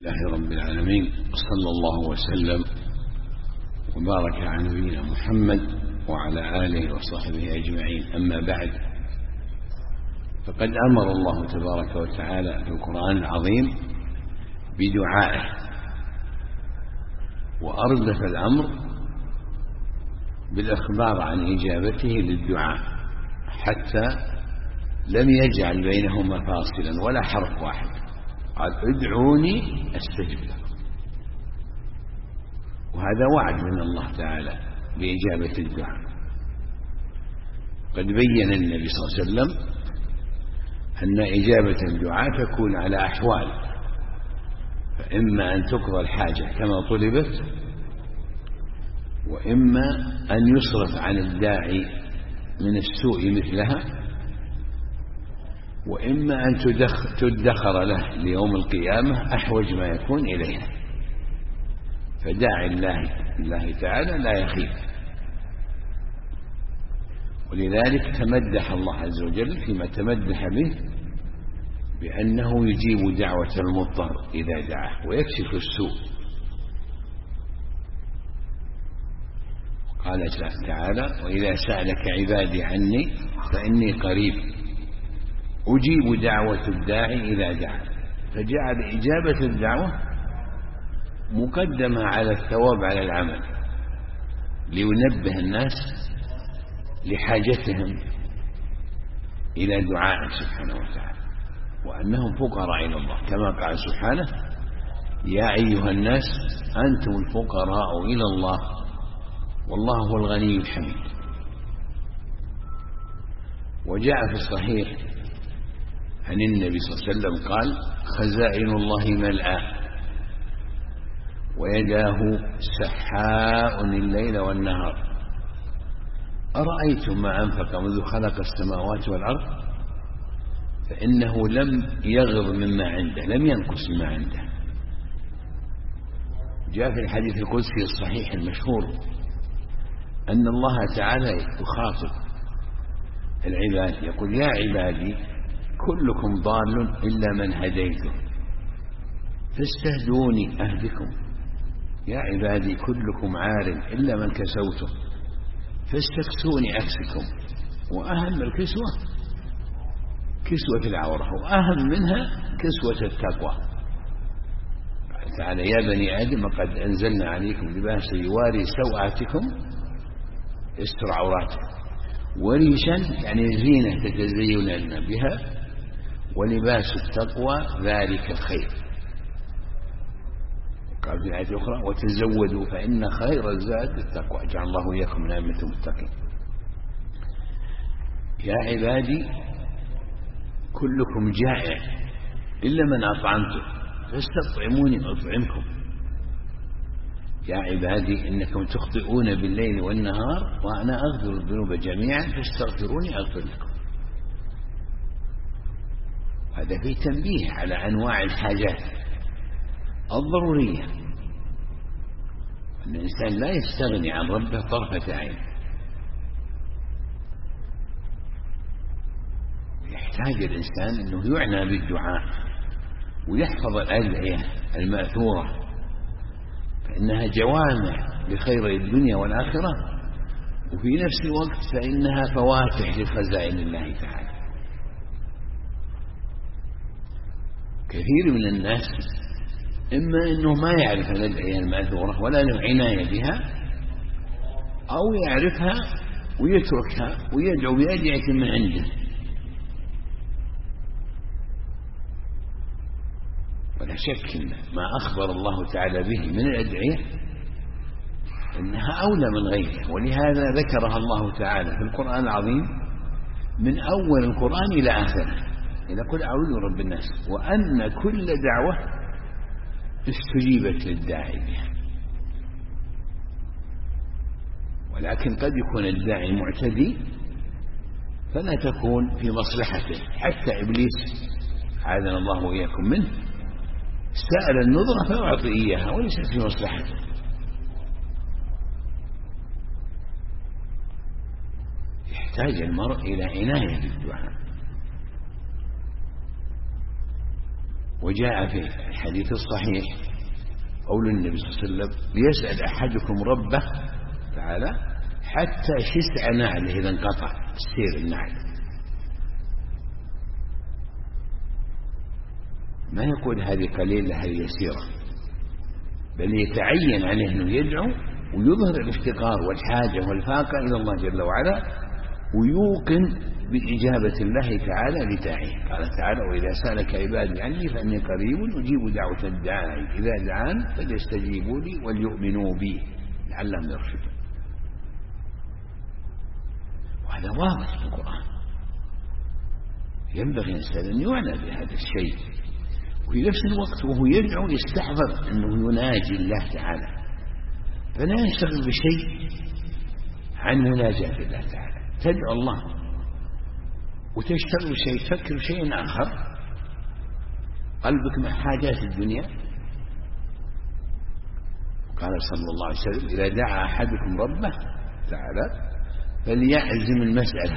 لله رب العالمين، وصلى الله وسلم وبارك على نبينا محمد وعلى آله وصحبه أجمعين. أما بعد، فقد أمر الله تبارك وتعالى في القرآن العظيم بدعائه، وأردف الأمر بالإخبار عن إجابته للدعاء، حتى لم يجعل بينهما فاصلا ولا حرف واحد. قال ادعوني أستجب لكم، وهذا وعد من الله تعالى بإجابة الدعاء. قد بين النبي صلى الله عليه وسلم أن إجابة الدعاء تكون على أحوال، فإما أن تقضى الحاجة كما طلبت، وإما أن يصرف عن الداعي من السوء مثلها، وإما أن تدخر له ليوم القيامة أحوج ما يكون إليها. فداعي الله تعالى لا يخيب، ولذلك تمدح الله عز وجل فيما تمدح به بأنه يجيب دعوة المضطر إذا دعاه ويكشف السوء. قال تعالى: وإذا سألك عبادي عني فإني قريب أجيب دعوة الداعي إذا دعا. فجعل إجابة الدعوة مقدمة على الثواب على العمل، لينبه الناس لحاجتهم إلى دعائه سبحانه وتعالى، وأنهم فقراء إلى الله، كما قال سبحانه: يا أيها الناس أنتم الفقراء إلى الله والله هو الغني الحميد. وجاء في الصحيح عن النبي صلى الله عليه وسلم قال: خزائن الله ملآن ويداه سحاء الليل والنهار، أرأيتم ما أنفق منذ خلق السماوات والأرض فإنه لم يغض مما عنده، لم ينقص مما عنده. جاء في الحديث القدسي الصحيح المشهور أن الله تعالى يخاطب العباد يقول: يا عبادي كلكم ضال إلا من هديته فاستهدوني أهدكم، يا عبادي كلكم عار إلا من كسوته فاستكسوني أكسكم. وأهم الكسوة كسوة العورة، وأهم منها كسوة التقوى. قال تعالى: يا بني آدم قد أنزلنا عليكم لباسا يواري سوآتكم يستر عوراتكم، وريشا يعني زينة تتزينن بها، ولباس التقوى ذلك خير. قال في آية أخرى: وتزودوا فإن خير الزاد التقوى. جعل الله إياكم من أئمة المتقين. يا عبادي كلكم جائع إلا من أطعمته فاستطعموني أطعمكم، يا عبادي إنكم تخطئون بالليل والنهار وأنا أغفر الذنوب جميعا فاستغفروني أغفر لكم. هذا فيه تنبيه على أنواع الحاجات الضرورية، أن الإنسان لا يستغني عن ربه طرفة عين. يحتاج الإنسان أنه يعنى بالدعاء ويحفظ الأدعية المأثورة، فإنها جوامع لخير الدنيا والآخرة، وفي نفس الوقت فإنها فواتح لخزائن الله تعالى. كثير من الناس إما أنه ما يعرف الأدعية المأثورة ولا له عناية بها، أو يعرفها ويتركها ويدعو بأدعية من عنده. ولا شك أن ما أخبر الله تعالى به من الأدعية إنها أولى من غيرها، ولهذا ذكرها الله تعالى في القرآن العظيم من أول القرآن إلى آخره، إلى قل أعوذ برب الناس، وأن كل دعوة استجيبت للداعي بها. ولكن قد يكون الداعي معتدي فلا تكون في مصلحته، حتى إبليس عاذنا الله وإياكم منه سأل النظرة فأعطي إياها وليست في مصلحته. يحتاج المرء إلى عناية بالدعاء، وجاء في الحديث الصحيح قول النبي صلى الله عليه وسلم ليسأل أحدكم ربه تعالى حتى شسع نعله إذا انقطع السير النعل، ما يقول هذه قليلة هذه يسيرة، بل يتعين عليه أنه يدعو ويظهر الافتقار والحاجة والفاقة إلى الله جل وعلا، ويوقن بإجابة الله تعالى لداعيه. قال تعالى وإذا سألك عبادي عني فإني قريب أجيب دعوة الداعي إذا دعان فليستجيبوا لي وليؤمنوا بي لعلهم يرشدون. وهذا واضح في القرآن، ينبغي الإنسان أن يعنى بهذا الشيء، وفي نفس الوقت وهو يدعو يستحضر أنه يناجي الله تعالى، فلا ينشغل بشيء عن مناجاة الله تعالى. تدعو الله وتشتغل شيء، تفكر شيء آخر، قلبك مع حاجات الدنيا. قال صلى الله عليه وسلم إذا دعا أحدكم ربه تعالى فليعزم المسألة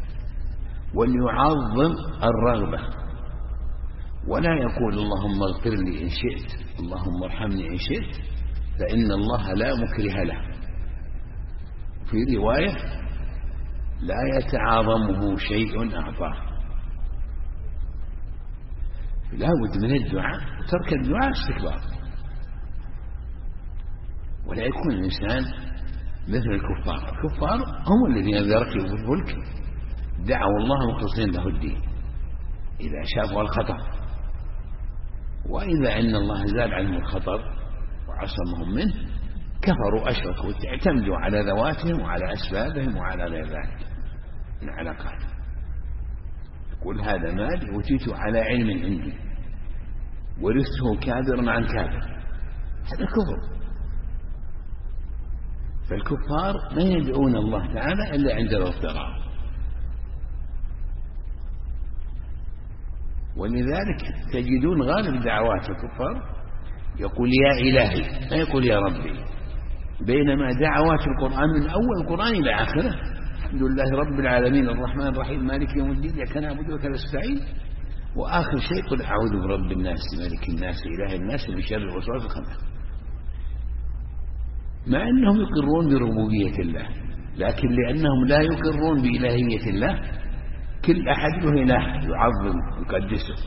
وليعظم الرغبة، ولا يقول اللهم اغفر لي إن شئت اللهم ارحمني إن شئت، فإن الله لا مكره له. في رواية لا يتعاظمه شيء أعطاه. لا بد من الدعاء، وترك الدعاء استكبار، ولا يكون الإنسان مثل الكفار. الكفار هم الذين إذا ركبوا في الفلك دعوا الله مخلصين له الدين إذا شافوا الخطر، وإذا أن الله زال عنهم الخطر وعصمهم منه كفروا أشركوا، اعتمدوا على ذواتهم وعلى أسبابهم وعلى غير ذلك من علاقات. يقول هذا مال أوتيته على علم عندي ورثته كابرا عن كابر، هذا كفر. فالكفار ما يدعون الله تعالى إلا عند الاضطرار، ولذلك تجدون غالب دعوات الكفار يقول يا إلهي، ما يقول يا ربي، بينما دعوات القرآن من أول القرآن إلى آخره الحمد لله رب العالمين الرحمن الرحيم مالك يوم الدين إياك نعبد وإياك نستعين، وآخر شيء قل أعوذ برب الناس مالك الناس إله الناس من شر الوسواس الخناس. مع أنهم يقرون بربوبية الله، لكن لأنهم لا يقرون بإلهية الله كل أحد له إله يعظم يقدسه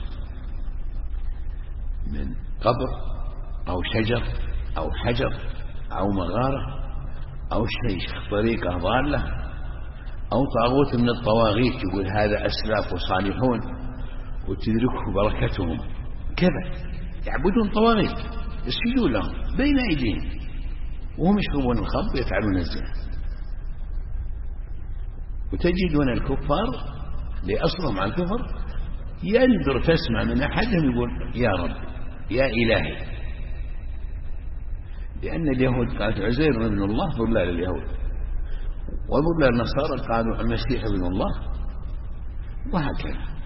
من قبر أو شجر أو حجر أو مغارة أو شيخ طريقة ضالة أو طاغوت من الطواغيت يقول هذا أسلاف صالحون وتدركه بركتهم كذا، يعبدون طواغيت يسجدون لهم بين أيديهم وهم يشربون الخمر ويفعلون الزنا. وتجدون الكفار لأصلهم عن كفر يندر تسمع من أحدهم يقول يا رب يا إلهي، لأن اليهود قالت عزير ابن الله ضلال اليهود، وضلال النصارى قالوا المسيح ابن الله، وهكذا.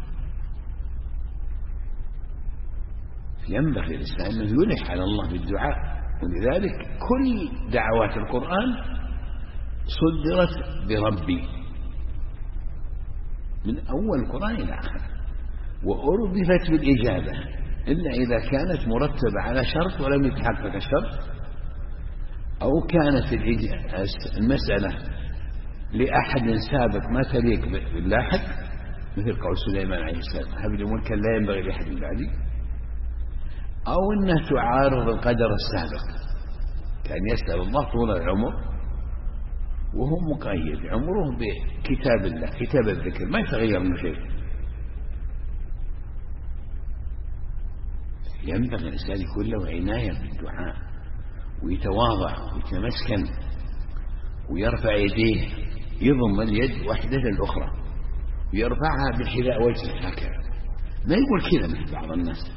ينبغي الإنسان أنه يلح على الله بالدعاء، ولذلك كل دعوات القرآن صدرت بربي من أول القرآن إلى آخره، وأردفت بالإجابة إلا إذا كانت مرتبة على شرط ولم يتحقق الشرط، أو كانت المسألة لأحد سابق ما تليق باللاحق، مثل قول سليمان عليه السلام هب لي ملكا لا ينبغي لأحد بعدي، أو أنها تعارض القدر السابق، كان يسأل الله طول العمر وهو مقيد عمره بكتاب الله كتاب الذكر ما يتغير من شيء. ينبغي الإنسان يكون له عناية بالدعاء ويتواضع ويتمسكن ويرفع يديه، يضم اليد واحدة الأخرى ويرفعها بحذاء وجهه هكذا، ما يقول كذا مثل بعض الناس،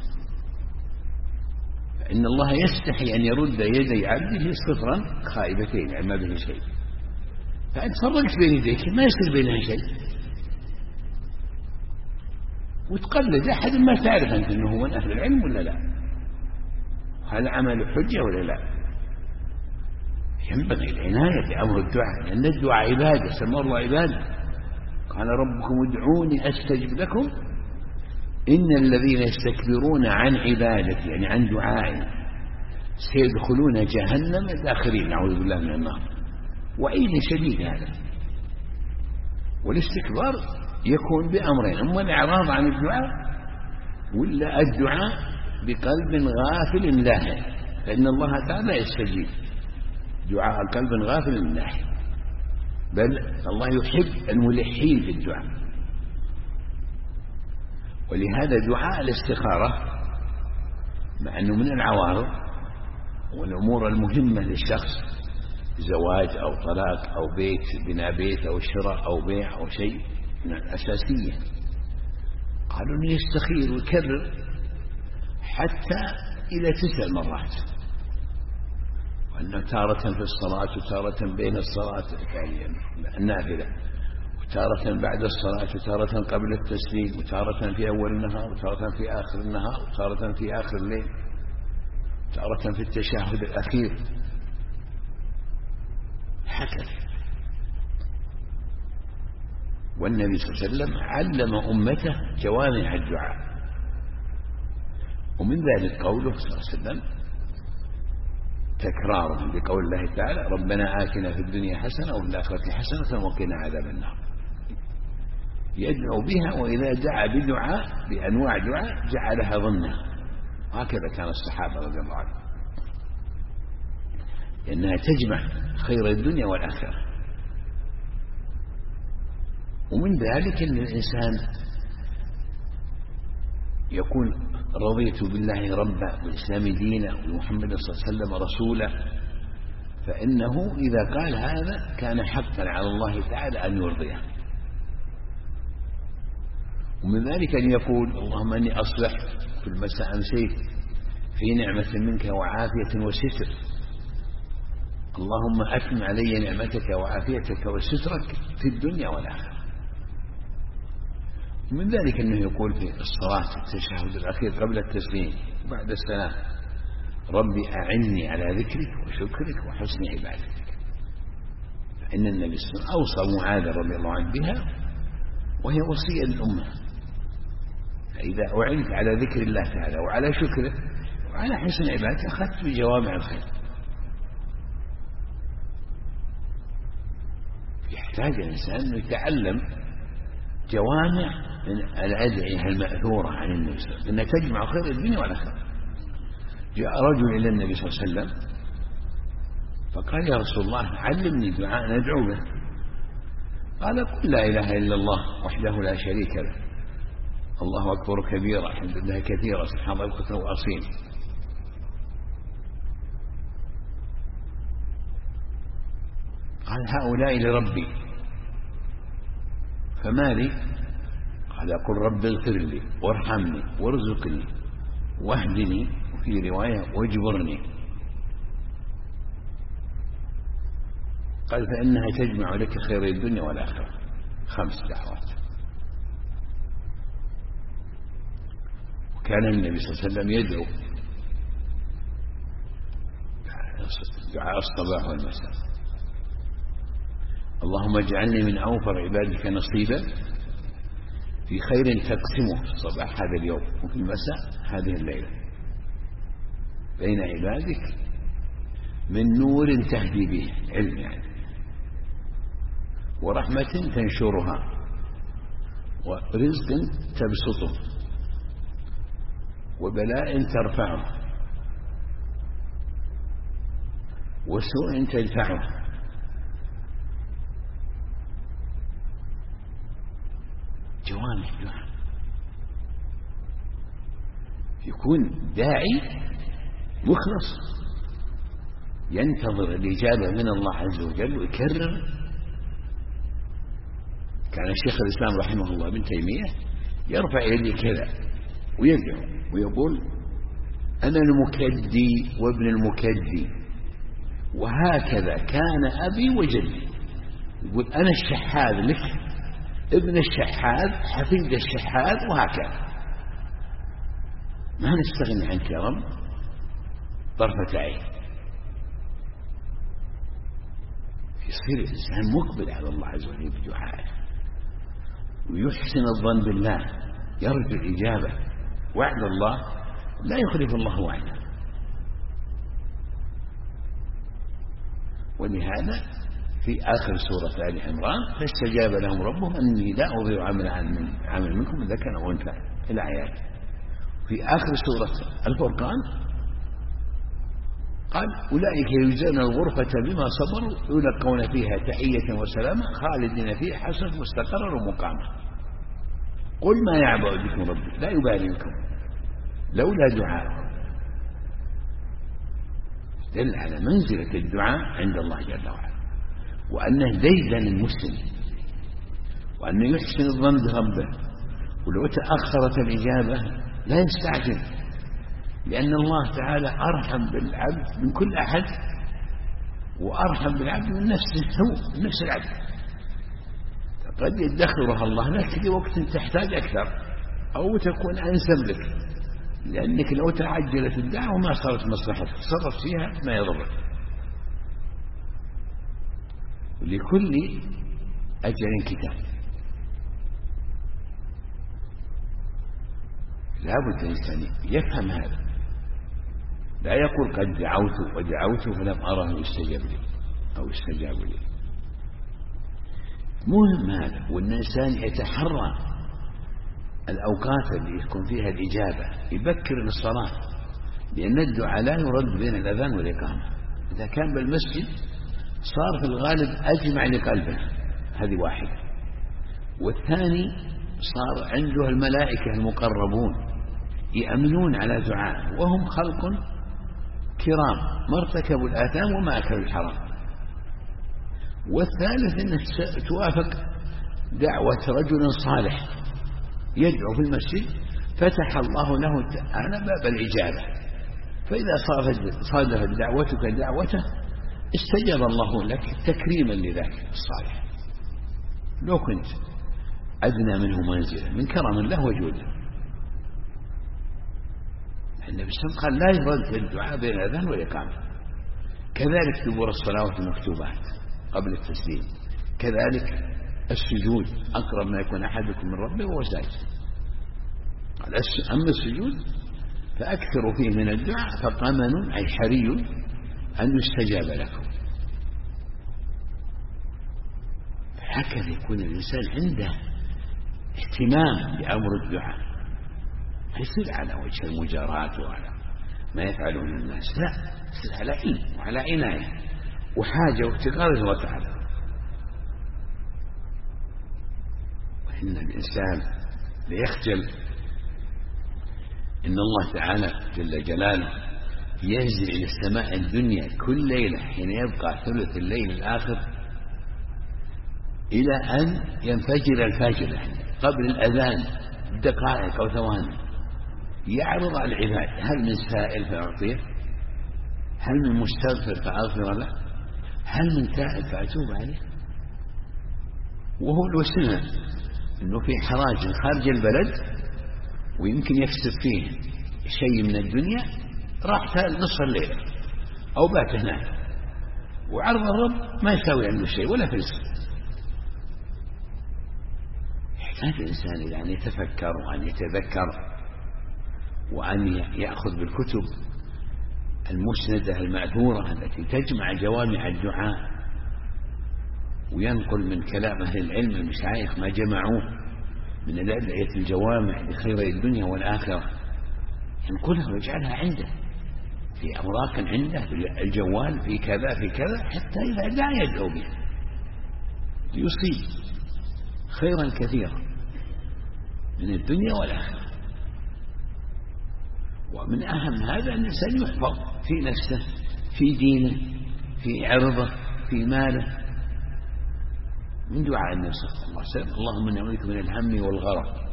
فإن الله يستحي أن يرد يدي عبده صفرا خائبتين يعني ما به شيء، فأنت فرقت بين يديك ما يصير بينها شيء، وتقلد أحد ما تعرف أنت أنه هو من أهل العلم ولا لا، هل عمل حجة ولا لا. ينبغي العناية بأمر الدعاء، لأن الدعاء عبادة، سمى الله عبادة، قال ربكم ادعوني أستجب لكم، إن الذين يستكبرون عن عبادتي يعني عن دعائي سيدخلون جهنم داخرين، نعوذ بالله من النار. وعيد شديد هذا. والاستكبار يكون بأمرين: أما الإعراض عن الدعاء، ولا الدعاء بقلب غافل لاهٍ، فإن الله تعالى يستجيب دعاء قلب غافل لاهٍ، بل الله يحب الملحين في الدعاء. ولهذا دعاء الاستخارة مع أنه من العوارض والأمور المهمة للشخص، زواج أو طلاق أو بيت، بناء بيت أو شراء أو بيع أو شيء من الأساسية، قالوا أنه يستخير ويكرر حتى إلى 9 مرات، وأنه تارة في الصلاة وتارة بين الصلاة النافلة، وتارة بعد الصلاة، وتارة قبل التسليم، وتارة في أول النهار، وتارة في آخر النهار، وتارة في آخر الليل، وتارة في التشهد الأخير، هكذا. والنبي صلى الله عليه وسلم علم أمته جوامع الدعاء، ومن ذلك قوله صلى الله عليه وسلم تكراره بقول الله تعالى: ربنا آتنا في الدنيا حسنة وفي الآخرة حسنة وقنا عذاب النار. يدعو بها، وإذا دعا بدعاء بأنواع دعاء جعلها ضمنها. هكذا كان الصحابة رضي الله عنهم، لأنها تجمع خير الدنيا والآخرة. ومن ذلك أن الإنسان يكون: رضيت بالله ربا والإسلام دينا ومحمد صلى الله عليه وسلم رسولا، فإنه إذا قال هذا كان حقا على الله تعالى أن يرضيه. ومن ذلك أن يقول: اللهم أني أصبحت في المساء أمسيت في نعمة منك وعافية وستر، اللهم أتم علي نعمتك وعافيتك وسترك في الدنيا والآخرة. ومن ذلك أنه يقول في الصلاة التشهد الأخير قبل التسليم وبعد السلام: ربي أعني على ذكرك وشكرك وحسن عبادتك. فإن النبي صلى الله عليه وسلم أوصى معاذ رضي الله عنه بها، وهي وصية للأمة. فإذا أعنت على ذكر الله تعالى وعلى شكره وعلى حسن عبادته أخذت بجوامع الخير. يحتاج الإنسان أن يتعلم جوامع من الأدعية المأثورة عن النبي صلى الله عليه وسلم، أنها تجمع خير الدنيا والآخرة. جاء رجل إلى النبي صلى الله عليه وسلم فقال: يا رسول الله علمني دعاء ندعو به. قال: قل لا إله إلا الله وحده لا شريك له، الله أكبر كبيرا، الحمد لله كثيرا، سبحان الله بكرة وأصيل. قال: هؤلاء لربي، فما لي؟ قال: قل رب اغفر لي وارحمني وارزقني واهدني، وفي رواية واجبرني. قال: فإنها تجمع لك خير الدنيا والآخرة. 5 دعوات. وكان النبي صلى الله عليه وسلم يدعو دعاء الصباح والمساء: اللهم اجعلني من أوفر عبادك نصيبا في خير تقسمه في الصباح هذا اليوم وفي المساء هذه الليلة، بين عبادك من نور تهدي به، علم يعني، ورحمة تنشرها، ورزق تبسطه، وبلاء ترفعه، وسوء تدفعه. جوامع دعاء. يكون داعي مخلص ينتظر الإجابة من الله عز وجل ويكرر. كان الشيخ الإسلام رحمه الله ابن تيمية يرفع يديه كذا ويدعو ويقول: أنا المكدي وابن المكدي، وهكذا كان أبي وجدي. يقول: أنا الشحاذ لك، ابن الشحاذ، حفيد الشحاذ، وهكذا. ما نستغني عنك يا رب طرفة عين. يصير الإنسان مقبل على الله عز وجل بدعائه، ويحسن الظن بالله يرجو الإجابة. وعد الله لا يخلف الله وعده. ولهذا في آخر سورة آل عمران فاستجاب لهم ربهم أني لا أضيع عمل منكم ذكر أو أنثى إلى آيات. في آخر سورة الفرقان قال أولئك يجزون الغرفة بما صبروا يلقون فيها تحية وسلاما خالدين فيها حسنت مستقرا ومقاما. قل ما يعبأ بكم ربي لا يبالي بكم لولا دعاء. دل على منزلة الدعاء عند الله جل وعلا، وأنه ديدن المسلم، وأنه يحسن الظن بربه، ولو تأخرت الإجابة لا يستعجل، لأن الله تعالى أرحم بالعبد من كل أحد، وأرحم بالعبد من نفسه هو من نفس العبد. قد يدخرها الله لك لوقت تحتاج أكثر أو تكون أنسب لك، لأنك لو تعجلت الدعوة ما صارت مصلحتك، تصرف فيها ما يضرك. ولكل أجل كتاب. لا بد الإنسان يفهم هذا، لا يقول قد دعوت ودعوت فلم أره يستجاب لي أو استجاب لي. مهم هذا، والإنسان يتحرى الأوقات اللي يكون فيها الإجابة، يبكر للصلاة، لأن الدعاء لا يرد بين الأذان والإقامة. إذا كان بالمسجد صار في الغالب أجمع لقلبه، هذه واحدة. والثاني صار عنده الملائكة المقربون يأمنون على دعاء، وهم خلق كرام ما ارتكبوا الآثام وما أكلوا الحرام. والثالث أنك توافق دعوة رجل صالح يدعو في المسجد فتح الله له تعالى باب الإجابة، فإذا صادفت دعوتك دعوته استجاب الله لك تكريما لذاك الصالح، لو كنت أدنى منه منزلة من كرم الله وجوده. النبي صلى الله عليه وسلم قال لا يرد الدعاء بين الأذان والإقامة. كذلك دبور الصلوات المكتوبات قبل التسليم، كذلك السجود أقرب ما يكون أحدكم من ربه وهو ساجد. أما السجود فأكثروا فيه من الدعاء فقمن أي حري أن يستجاب لكم. هكذا يكون الإنسان عنده اهتمام بأمر الدعاء، ما يصير على وجه المجاراة وعلى ما يفعلون الناس، لا، يصير على علم وعلى عناية وحاجة وافتقار الله تعالى. وإن الإنسان ليخجل إن الله تعالى جل جلاله ينزل إلى السماء الدنيا كل ليلة حين يبقى ثلث الليل الآخر إلى أن ينفجر الفجر قبل الأذان بدقائق أو ثواني، يعرض على العباد هل من سائل فأعطيه، هل من مستغفر فأغفر له، هل من تائب فأتوب عليه. وهو الوسيلة أنه في حراج خارج البلد ويمكن يكسب فيه شيء من الدنيا، راح نصف الليل أو بات هناك، وعرض الرب ما يساوي عنده شيء ولا فلس. يحتاج الإنسان إلى أن يتفكر وأن يتذكر وأن يأخذ بالكتب المسندة المأثورة التي تجمع جوامع الدعاء، وينقل من كلام أهل العلم المشايخ ما جمعوه من الأدعية الجوامع لخير الدنيا والآخرة، ينقلها ويجعلها عنده في أوراق عنده في الجوال في كذا في كذا، حتى إذا دعا يدعو بها ليصيب خيرا كثيرا من الدنيا والآخرة. ومن أهم هذا أن الإنسان يحفظ في نفسه، في دينه، في عرضه، في ماله، من دعاء النبي صلى الله عليه وسلم: اللهم إني أعوذ بك من الهم والغرق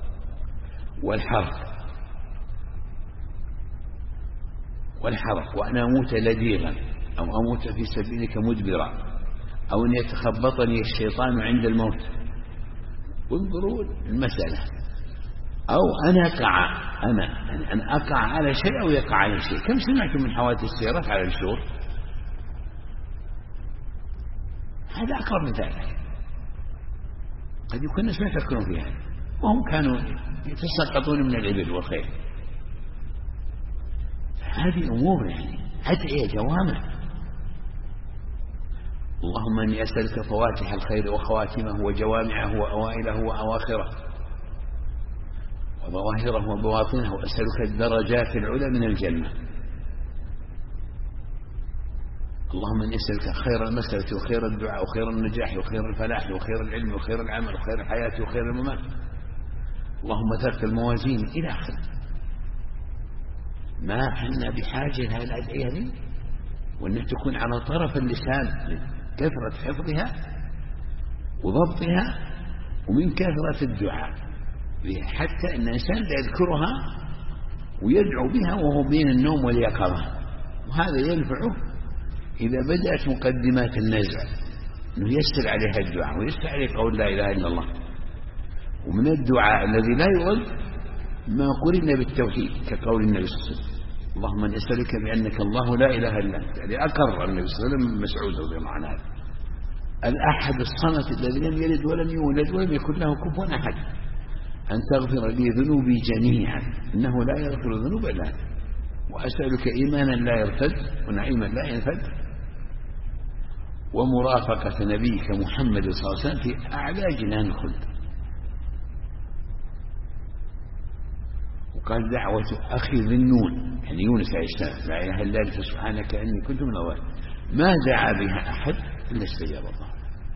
والحرق وأن أموت لديغا أو أموت في سبيلك مدبرا أو أن يتخبطني الشيطان عند الموت. انظروا المسألة، أو أن أقع على شيء أو يقع على شيء. كم سمعتم من حوادث السيارات على الشور؟ هذا أقرب من ذلك. قد يكون الناس ما يفكرون في هذا، وهم كانوا يتساقطون من الإبل والخيل. هذه أمور يعني أدعية جوامع. اللهم إني أسألك فواتح الخير وخواتمه وجوامعه وأوائله وأواخره وظواهره وبواطنه، وأسألك الدرجات العلى من الجنة. اللهم إني أسألك خير المسألة وخير الدعاء وخير النجاح وخير الفلاح وخير العلم وخير العمل وخير الحياة وخير الممات. اللهم ثقل الموازين إلى آخره. ما حنا بحاجة لهذه الأدعية دي، وأن تكون على طرف اللسان كثرة حفظها وضبطها، ومن كثرة الدعاء، حتى أن الإنسان يذكرها ويدعو بها وهو بين النوم واليقظة. وهذا ينفعه إذا بدأت مقدمات النزع، أنه يسر عليها الدعاء ويسر عليه قول لا إله إلا الله. ومن الدعاء الذي لا يرد ما قرن بالتوحيد، كقول النبي صلى الله عليه وسلم اللهم إني أسألك بأنك الله لا إله إلا أنت. يعني أقر النبي صلى الله عليه وسلم مسعود رضي الله عنه هذا الأحد الصمد الذي لم يلد ولم يولد ولم يكن له كفوا أحد، أن تغفر لي ذنوبي جميعا إنه لا يغفر الذنوب إلا أنت، وأسألك إيمانا لا يرتد ونعيما لا ينفد، ومرافقة نبيك محمد صلى الله عليه وسلم في أعلى جنان الخلد. وقال دعوة أخي ذي النون، يعني يونس عليه السلام، لا إله إلا أنت سبحانك إني كنت من الظالمين، ما دعا بها أحد إلا استجاب الله.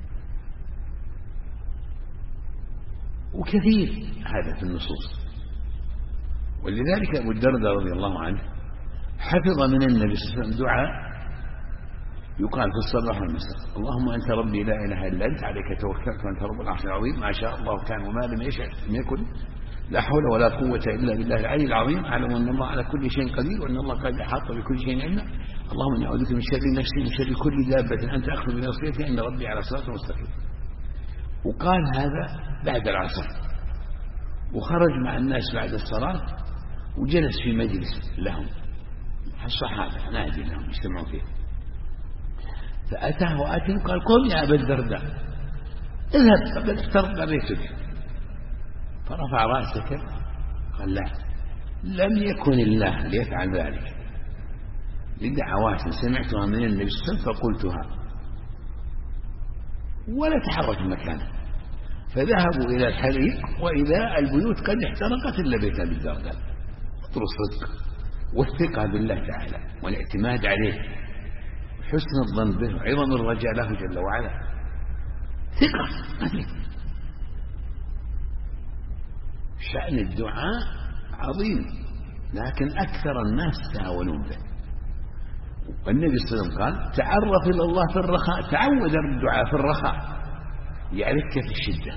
وكثير هذا في النصوص. ولذلك أبو الدرداء رضي الله عنه حفظ من النبي صلى الله عليه وسلم دعاء يقال في الصباح والمساء اللهم أنت ربي لا إله إلا أنت عليك توكلت وأنت رب العرش العظيم ما شاء الله كان وما لم يشأ لم يكن لا حول ولا قوة إلا بالله العلي العظيم أعلم أن الله على كل شيء قدير وأن الله قد أحاط بكل شيء علما اللهم إني أعوذ بك من شر نفسي ومن شر كل دابة أنت أخذ بناصيتها إن ربي على صراط مستقيم. وقال هذا بعد العصر، وخرج مع الناس بعد الصلاة وجلس في مجلس لهم الصحابة نادي لهم يجتمعون فيه، فأتاه آت قال قم يا أبا الدرداء اذهب فقد اخترت بيتك. فرفع رأسك قال لا، لم يكن الله ليفعل ذلك، لدعوات سمعتها من النبي صلى الله عليه وسلم فقلتها، ولا تحرك مكانه. فذهبوا إلى الحريق وإذا البيوت قد احترقت إلا بيت أبي الدرداء. اطر الصدق والثقة بالله تعالى والاعتماد عليه وحسن الظن به وعظم الرجاء له جل وعلا، ثقة عليه. شأن الدعاء عظيم، لكن أكثر الناس يتهاونون به. والنبي صلى الله عليه وسلم قال تعرف إلى الله في الرخاء، تعود الدعاء في الرخاء يعرفك في الشدة.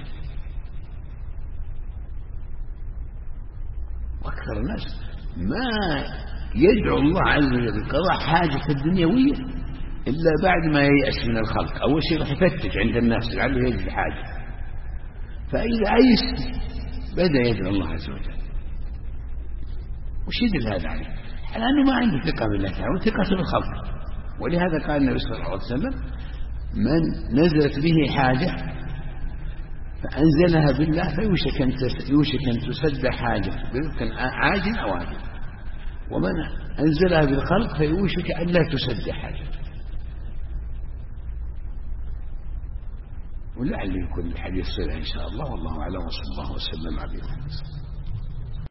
وأكثر الناس ما يدعو الله عز وجل بقضاء حاجة الدنيوية إلا بعد ما ييأس من الخلق. أول شيء راح يفتش عند الناس لعله يجد حاجة، فإذا عيس بدأ يدعو الله عز وجل. وشدل هذا عليه لأنه ما عنده ثقة بالله تعالى وثقة بالخلق. ولهذا قال النبي صلى الله عليه وسلم من نزلت به حاجة فأنزلها بالله فيوشك أن تسد حاجة برزق عاجل أو عاجل، ومن أنزلها بالخلق فيوشك أن لا تسد حاجة. ولعل يكون الحديث صلى إن شاء الله، والله أعلم، وصلى الله وسلم على محمد.